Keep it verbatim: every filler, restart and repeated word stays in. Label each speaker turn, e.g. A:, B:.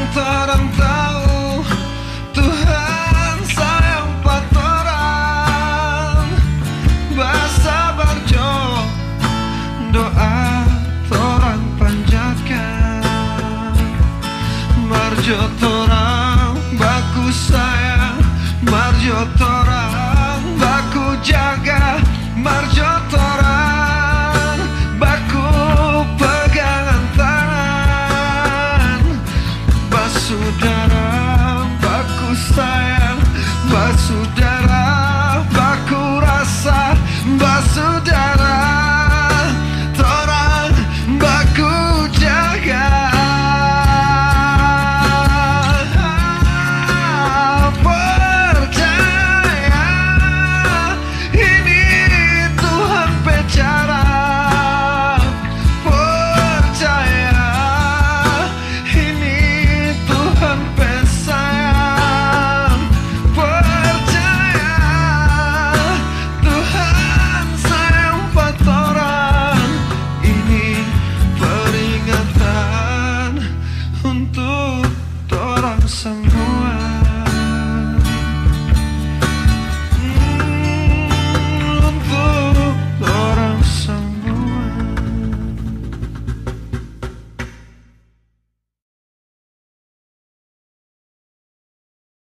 A: torang tahu Tuhan sayang patorang. Basabar jo doa torang panjatkan. Marjo torang baku sayang, marjo torang baku jaga, marjo torang baku pegangan tangan. Basudara baku sayang, basudara baku rasa, basudara torang baku jaga. Percaya ini Tuhan bicara. Percaya ini Tuhan pesayang. Percaya Tuhan sayang patorang. Ini peringatan untuk torang semua.